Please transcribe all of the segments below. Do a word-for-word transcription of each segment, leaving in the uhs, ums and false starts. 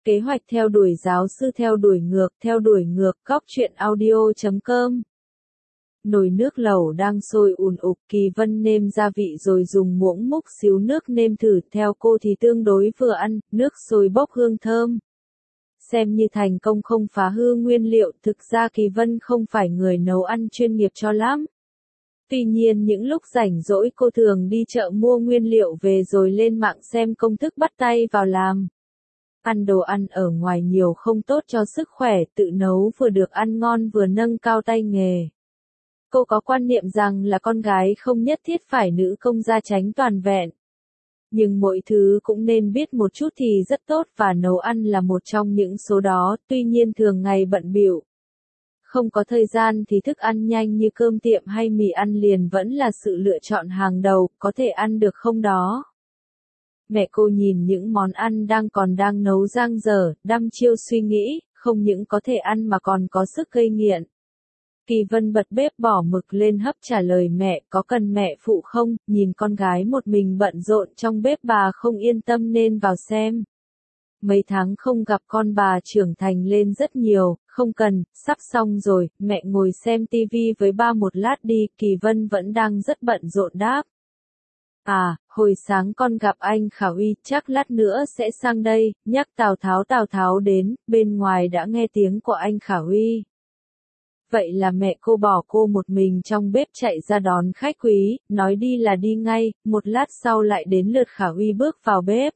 Kế hoạch theo đuổi giáo sư theo đuổi ngược, theo đuổi ngược, góc truyện audio chấm com. Nồi nước lẩu đang sôi ùn ục, Kỳ Vân nêm gia vị rồi dùng muỗng múc xíu nước nêm thử, theo cô thì tương đối vừa ăn, nước sôi bốc hương thơm. Xem như thành công không phá hư nguyên liệu, thực ra Kỳ Vân không phải người nấu ăn chuyên nghiệp cho lắm. Tuy nhiên những lúc rảnh rỗi cô thường đi chợ mua nguyên liệu về rồi lên mạng xem công thức bắt tay vào làm. Ăn đồ ăn ở ngoài nhiều không tốt cho sức khỏe, tự nấu vừa được ăn ngon vừa nâng cao tay nghề. Cô có quan niệm rằng là con gái không nhất thiết phải nữ công gia chánh toàn vẹn. Nhưng mỗi thứ cũng nên biết một chút thì rất tốt, và nấu ăn là một trong những số đó, tuy nhiên thường ngày bận bịu. Không có thời gian thì thức ăn nhanh như cơm tiệm hay mì ăn liền vẫn là sự lựa chọn hàng đầu, có thể ăn được không đó. Mẹ cô nhìn những món ăn đang còn đang nấu dang dở, đăm chiêu suy nghĩ, không những có thể ăn mà còn có sức gây nghiện. Kỳ Vân bật bếp bỏ mực lên hấp trả lời mẹ, có cần mẹ phụ không, nhìn con gái một mình bận rộn trong bếp bà không yên tâm nên vào xem. Mấy tháng không gặp con bà trưởng thành lên rất nhiều, không cần, sắp xong rồi, mẹ ngồi xem tivi với ba một lát đi, Kỳ Vân vẫn đang rất bận rộn đáp. À, hồi sáng con gặp anh Khả Uy, chắc lát nữa sẽ sang đây, nhắc Tào Tháo Tào Tháo đến, bên ngoài đã nghe tiếng của anh Khả Uy. Vậy là mẹ cô bỏ cô một mình trong bếp chạy ra đón khách quý, nói đi là đi ngay, một lát sau lại đến lượt Khả Uy bước vào bếp.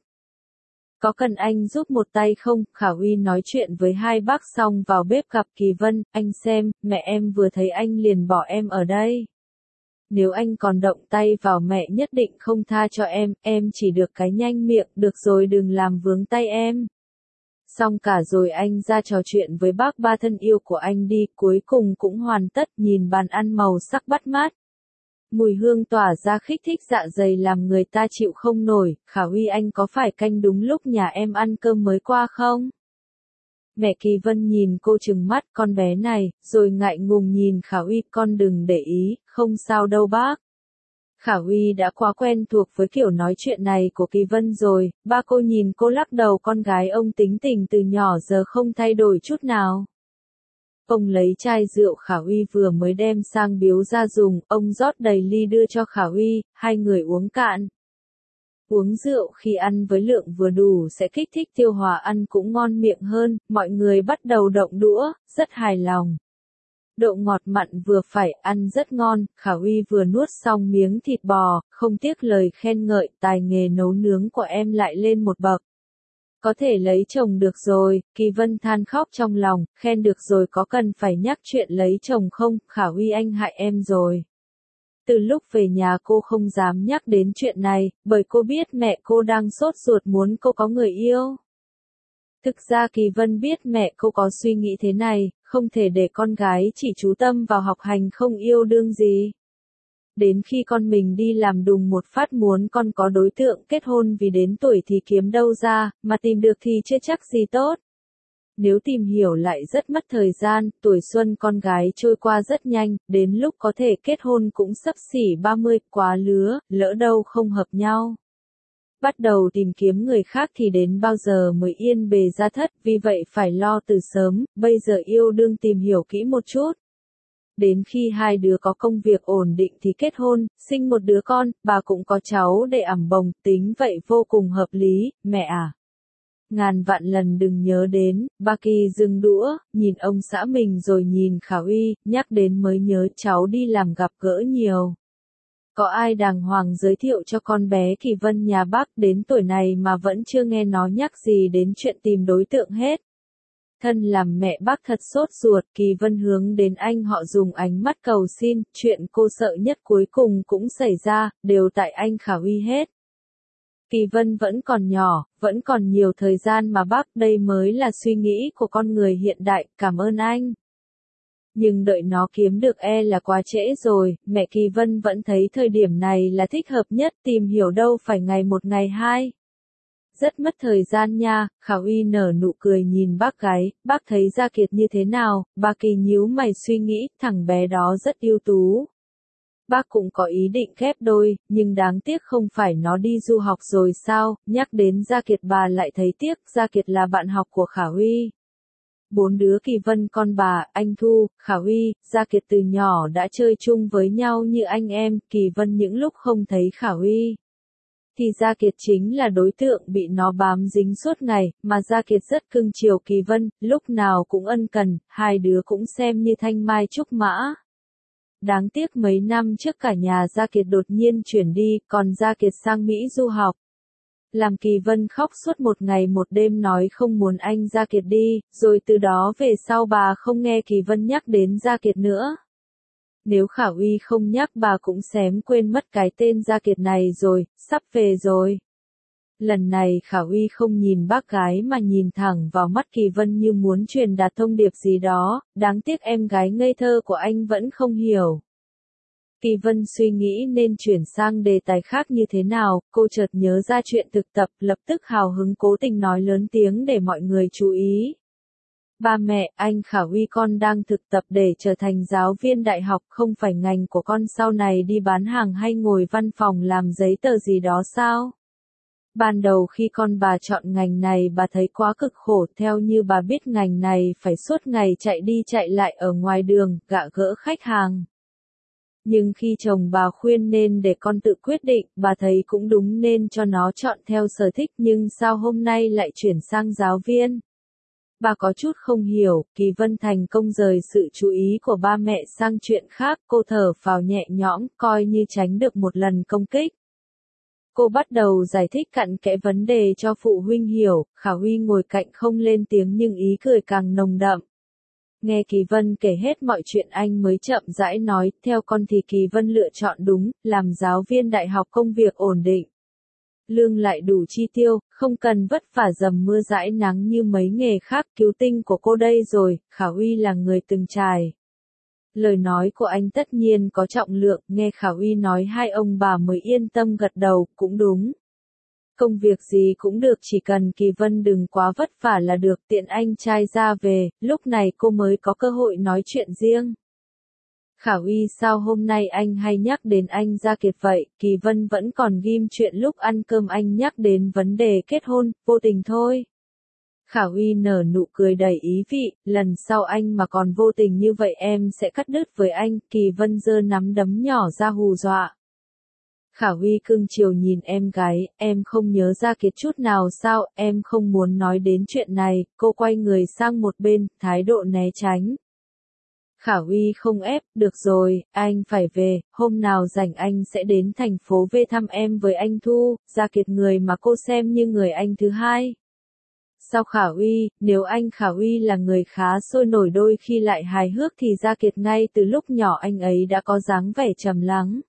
Có cần anh giúp một tay không? Khả Uy nói chuyện với hai bác xong vào bếp gặp Kỳ Vân, anh xem, mẹ em vừa thấy anh liền bỏ em ở đây. Nếu anh còn động tay vào mẹ nhất định không tha cho em, em chỉ được cái nhanh miệng, được rồi đừng làm vướng tay em. Xong cả rồi anh ra trò chuyện với bác ba thân yêu của anh đi, cuối cùng cũng hoàn tất, nhìn bàn ăn màu sắc bắt mắt. Mùi hương tỏa ra kích thích dạ dày làm người ta chịu không nổi, Khả Uy anh có phải canh đúng lúc nhà em ăn cơm mới qua không? Mẹ Kỳ Vân nhìn cô trừng mắt, con bé này, rồi ngại ngùng nhìn Khả Uy, con đừng để ý, không sao đâu bác. Khả Uy đã quá quen thuộc với kiểu nói chuyện này của Kỳ Vân rồi, ba cô nhìn cô lắc đầu, con gái ông tính tình từ nhỏ giờ không thay đổi chút nào. Ông lấy chai rượu Khả Uy vừa mới đem sang biếu ra dùng, ông rót đầy ly đưa cho Khả Uy, hai người uống cạn. Uống rượu khi ăn với lượng vừa đủ sẽ kích thích tiêu hóa, ăn cũng ngon miệng hơn, mọi người bắt đầu động đũa, rất hài lòng. Độ ngọt mặn vừa phải, ăn rất ngon, Khả Uy vừa nuốt xong miếng thịt bò, không tiếc lời khen ngợi, tài nghề nấu nướng của em lại lên một bậc. Có thể lấy chồng được rồi, Kỳ Vân than khóc trong lòng, khen được rồi có cần phải nhắc chuyện lấy chồng không, Khả Uy anh hại em rồi. Từ lúc về nhà cô không dám nhắc đến chuyện này, bởi cô biết mẹ cô đang sốt ruột muốn cô có người yêu. Thực ra Kỳ Vân biết mẹ cô có suy nghĩ thế này, không thể để con gái chỉ chú tâm vào học hành không yêu đương gì. Đến khi con mình đi làm đùng một phát muốn con có đối tượng kết hôn, vì đến tuổi thì kiếm đâu ra, mà tìm được thì chưa chắc gì tốt. Nếu tìm hiểu lại rất mất thời gian, tuổi xuân con gái trôi qua rất nhanh, đến lúc có thể kết hôn cũng xấp xỉ ba mươi, quá lứa, lỡ đâu không hợp nhau. Bắt đầu tìm kiếm người khác thì đến bao giờ mới yên bề gia thất, vì vậy phải lo từ sớm, bây giờ yêu đương tìm hiểu kỹ một chút. Đến khi hai đứa có công việc ổn định thì kết hôn, sinh một đứa con, bà cũng có cháu để ẵm bồng, tính vậy vô cùng hợp lý, mẹ à. Ngàn vạn lần đừng nhớ đến, ba Kỳ dừng đũa, nhìn ông xã mình rồi nhìn Khả Uy, nhắc đến mới nhớ cháu đi làm gặp gỡ nhiều. Có ai đàng hoàng giới thiệu cho con bé Kỳ Vân nhà bác, đến tuổi này mà vẫn chưa nghe nó nhắc gì đến chuyện tìm đối tượng hết. Thân làm mẹ bác thật sốt ruột, Kỳ Vân hướng đến anh họ dùng ánh mắt cầu xin, chuyện cô sợ nhất cuối cùng cũng xảy ra, đều tại anh Khả Uy hết. Kỳ Vân vẫn còn nhỏ, vẫn còn nhiều thời gian mà bác, đây mới là suy nghĩ của con người hiện đại, cảm ơn anh. Nhưng đợi nó kiếm được e là quá trễ rồi, mẹ Kỳ Vân vẫn thấy thời điểm này là thích hợp nhất, tìm hiểu đâu phải ngày một ngày hai. Rất mất thời gian nha, Khả Uy nở nụ cười nhìn bác gái, bác thấy Gia Kiệt như thế nào, bà Kỳ nhíu mày suy nghĩ, thằng bé đó rất ưu tú. Bác cũng có ý định ghép đôi, nhưng đáng tiếc không phải nó đi du học rồi sao, nhắc đến Gia Kiệt bà lại thấy tiếc, Gia Kiệt là bạn học của Khả Huy. Bốn đứa Kỳ Vân con bà, anh Thu, Khả Huy, Gia Kiệt từ nhỏ đã chơi chung với nhau như anh em, Kỳ Vân những lúc không thấy Khả Huy thì Gia Kiệt chính là đối tượng bị nó bám dính suốt ngày, mà Gia Kiệt rất cưng chiều Kỳ Vân, lúc nào cũng ân cần, hai đứa cũng xem như thanh mai trúc mã. Đáng tiếc mấy năm trước cả nhà Gia Kiệt đột nhiên chuyển đi, còn Gia Kiệt sang Mỹ du học. Làm Kỳ Vân khóc suốt một ngày một đêm nói không muốn anh Gia Kiệt đi, rồi từ đó về sau bà không nghe Kỳ Vân nhắc đến Gia Kiệt nữa. Nếu Khả Huy không nhắc bà cũng xém quên mất cái tên Gia Kiệt này rồi, sắp về rồi. Lần này Khả Huy không nhìn bác gái mà nhìn thẳng vào mắt Kỳ Vân như muốn truyền đạt thông điệp gì đó, đáng tiếc em gái ngây thơ của anh vẫn không hiểu. Kỳ Vân suy nghĩ nên chuyển sang đề tài khác như thế nào, cô chợt nhớ ra chuyện thực tập, lập tức hào hứng cố tình nói lớn tiếng để mọi người chú ý. Ba mẹ, anh Khả Huy con đang thực tập để trở thành giáo viên đại học, không phải ngành của con sau này đi bán hàng hay ngồi văn phòng làm giấy tờ gì đó sao? Ban đầu khi con bà chọn ngành này bà thấy quá cực khổ, theo như bà biết ngành này phải suốt ngày chạy đi chạy lại ở ngoài đường, gạ gỡ khách hàng. Nhưng khi chồng bà khuyên nên để con tự quyết định, bà thấy cũng đúng nên cho nó chọn theo sở thích, nhưng sao hôm nay lại chuyển sang giáo viên? Bà có chút không hiểu, Kỳ Vân thành công rời sự chú ý của ba mẹ sang chuyện khác, cô thở phào nhẹ nhõm, coi như tránh được một lần công kích. Cô bắt đầu giải thích cặn kẽ vấn đề cho phụ huynh hiểu, Khả Huy ngồi cạnh không lên tiếng nhưng ý cười càng nồng đậm. Nghe Kỳ Vân kể hết mọi chuyện anh mới chậm rãi nói, theo con thì Kỳ Vân lựa chọn đúng, làm giáo viên đại học công việc ổn định. Lương lại đủ chi tiêu, không cần vất vả dầm mưa dãi nắng như mấy nghề khác, cứu tinh của cô đây rồi, Khả Huy là người từng trải. Lời nói của anh tất nhiên có trọng lượng, nghe Khả Huy nói hai ông bà mới yên tâm gật đầu, cũng đúng. Công việc gì cũng được, chỉ cần Kỳ Vân đừng quá vất vả là được, tiện anh trai ra về, lúc này cô mới có cơ hội nói chuyện riêng. Khả Huy sao hôm nay anh hay nhắc đến anh Gia Kiệt vậy, Kỳ Vân vẫn còn ghim chuyện lúc ăn cơm anh nhắc đến vấn đề kết hôn, vô tình thôi. Khả Huy nở nụ cười đầy ý vị, lần sau anh mà còn vô tình như vậy em sẽ cắt đứt với anh, Kỳ Vân giơ nắm đấm nhỏ ra hù dọa. Khả Huy cưng chiều nhìn em gái, em không nhớ Gia Kiệt chút nào sao, em không muốn nói đến chuyện này, cô quay người sang một bên, thái độ né tránh. Khả Huy không ép, được rồi, anh phải về, hôm nào rảnh anh sẽ đến thành phố về thăm em với anh Thu, Gia Kiệt người mà cô xem như người anh thứ hai. Sao Khả Huy, nếu anh Khả Huy là người khá sôi nổi đôi khi lại hài hước thì Gia Kiệt ngay từ lúc nhỏ anh ấy đã có dáng vẻ trầm lắng.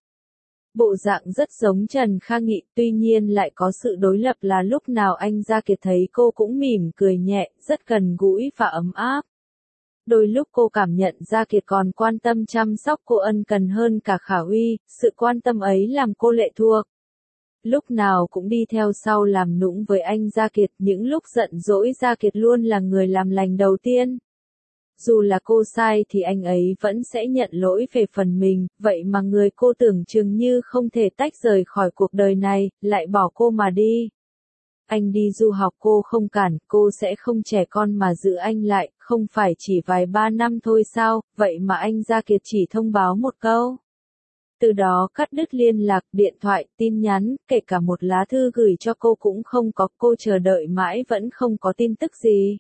Bộ dạng rất giống Trần Kha Nghị, tuy nhiên lại có sự đối lập là lúc nào anh Gia Kiệt thấy cô cũng mỉm cười nhẹ, rất gần gũi và ấm áp. Đôi lúc cô cảm nhận Gia Kiệt còn quan tâm chăm sóc cô ân cần hơn cả Khả Huy, sự quan tâm ấy làm cô lệ thuộc. Lúc nào cũng đi theo sau làm nũng với anh Gia Kiệt, những lúc giận dỗi Gia Kiệt luôn là người làm lành đầu tiên. Dù là cô sai thì anh ấy vẫn sẽ nhận lỗi về phần mình, vậy mà người cô tưởng chừng như không thể tách rời khỏi cuộc đời này, lại bỏ cô mà đi. Anh đi du học cô không cản, cô sẽ không trẻ con mà giữ anh lại, không phải chỉ vài ba năm thôi sao, vậy mà anh Gia Kiệt chỉ thông báo một câu. Từ đó cắt đứt liên lạc, điện thoại, tin nhắn, kể cả một lá thư gửi cho cô cũng không có, cô chờ đợi mãi vẫn không có tin tức gì.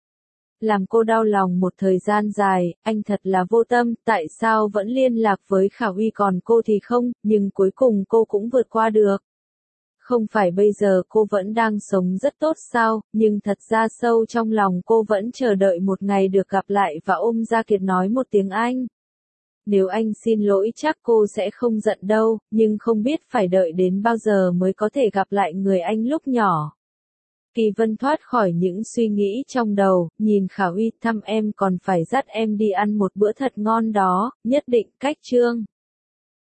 Làm cô đau lòng một thời gian dài, anh thật là vô tâm, tại sao vẫn liên lạc với Khả Huy còn cô thì không, nhưng cuối cùng cô cũng vượt qua được. Không phải bây giờ cô vẫn đang sống rất tốt sao, nhưng thật ra sâu trong lòng cô vẫn chờ đợi một ngày được gặp lại và ôm Gia Kiệt nói một tiếng Anh. Nếu anh xin lỗi chắc cô sẽ không giận đâu, nhưng không biết phải đợi đến bao giờ mới có thể gặp lại người anh lúc nhỏ. Kỳ Vân thoát khỏi những suy nghĩ trong đầu, nhìn Khả Huy, thăm em còn phải dắt em đi ăn một bữa thật ngon đó, nhất định, cách chương.